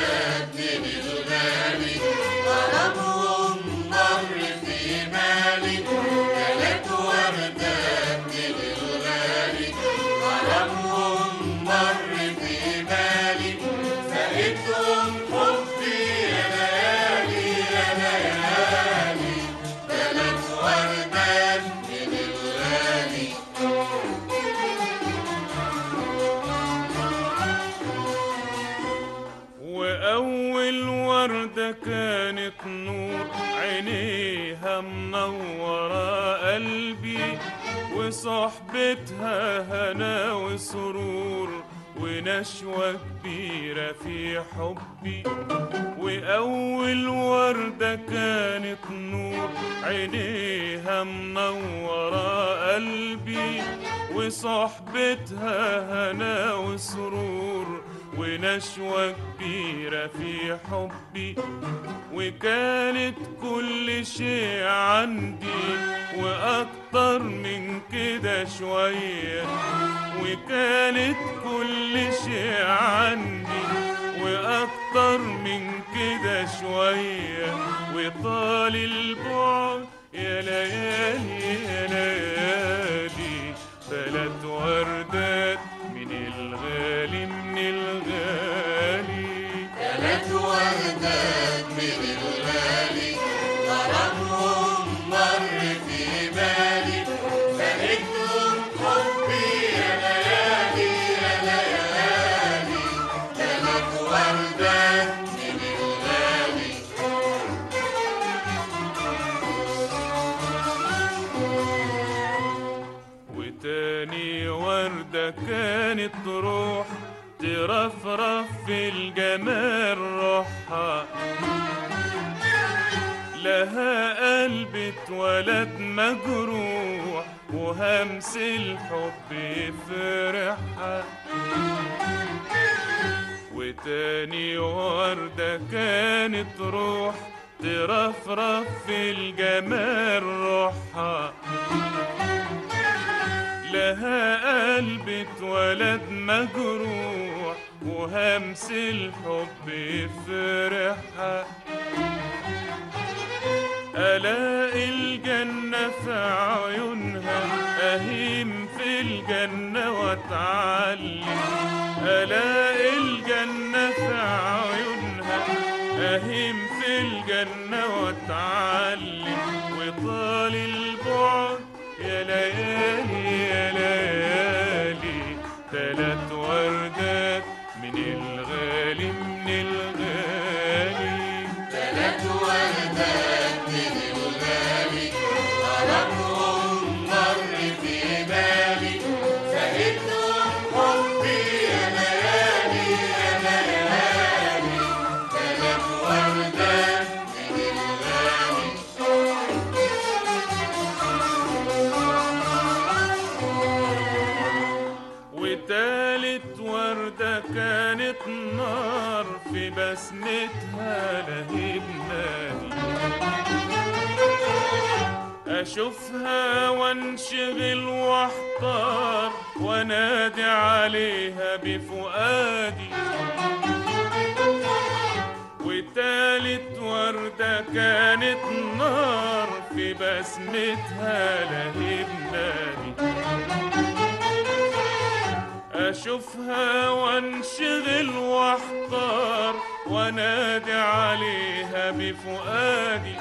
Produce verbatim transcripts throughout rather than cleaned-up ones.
وردات من الغالي غرامهم مر في بالي، ثلاث وردات من الغالي غرامهم مر في بالي، سقيتهم حبي يا ليالي يا ليالي، ثلاث وردات من الغالي. وأول وردة كانت نور عينيها منورة قلبي، وصحبتها هنا وسرور ونشوة كبيرة في حبي. وأول وردة كانت نور عينيها منورة قلبي، وصحبتها هنا وسرور ونشوة كبيرة في حبي. وكانت كل شيء عندي وأكتر من كده شوية، وكانت كل شيء عندي وأكتر من كده شوية. وطال البعد يا ليالي يا ليالي، ثلاث وردات من الغالي من الغالي، ثلاث وردات من الغالي غرامهم مر في بالي، سقيتهم حبي يا ليالي يا ليالي، ثلاث وردات من الغالي. وتاني وردة كانت تروح ترفرف في الجمال روحها، لها قلب اتولد مجروح وهمس الحب يفرحها. وتاني وردة كانت تروح ترفرف في الجمال روحها، لها قلب اتولد مجروح وهمس الحب يفرحها. ألاقي الجنة في عيونها، أهيم في الجنة وأتعلم. ألاقي الجنة في عيونها، أهيم في الجنة وأتعلم. وطال البعد يا ليالي يا ليالي، ثلاث وردات من الغالي من الغالي، ثلاث وردات من الغالي غرامهم مر في بالي، سقيتهم حبي يا ليالي يا ليالي، ثلاث وردات من الغالي. وتالت وردة كانت نار في بسمتها لهبناني، أشوفها وانشغل واحتار وانادي عليها بفؤادي. وتالت وردة كانت نار في بسمتها لهبناني، أشوفها وانشغل واحتار وانادي عليها بفؤادي.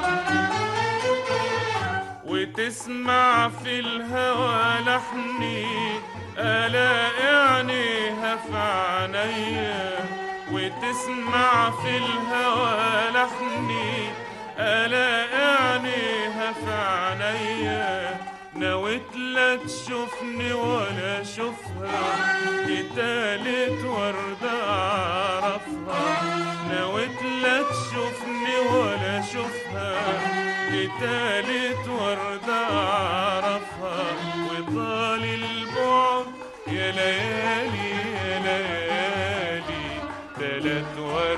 وتسمع في الهوى لحني ألاقي عينيها في عينيا، وتسمع في الهوى لحني ألاقي عينيها في عينيا. نويت لا تشوفني ولا اشوفها، دي تالت وردة اعرفها. نويت لا تشوفني ولا اشوفها، دي تالت وردة اعرفها. وطال البعد يا ليالي يا ليالي، تلات وردة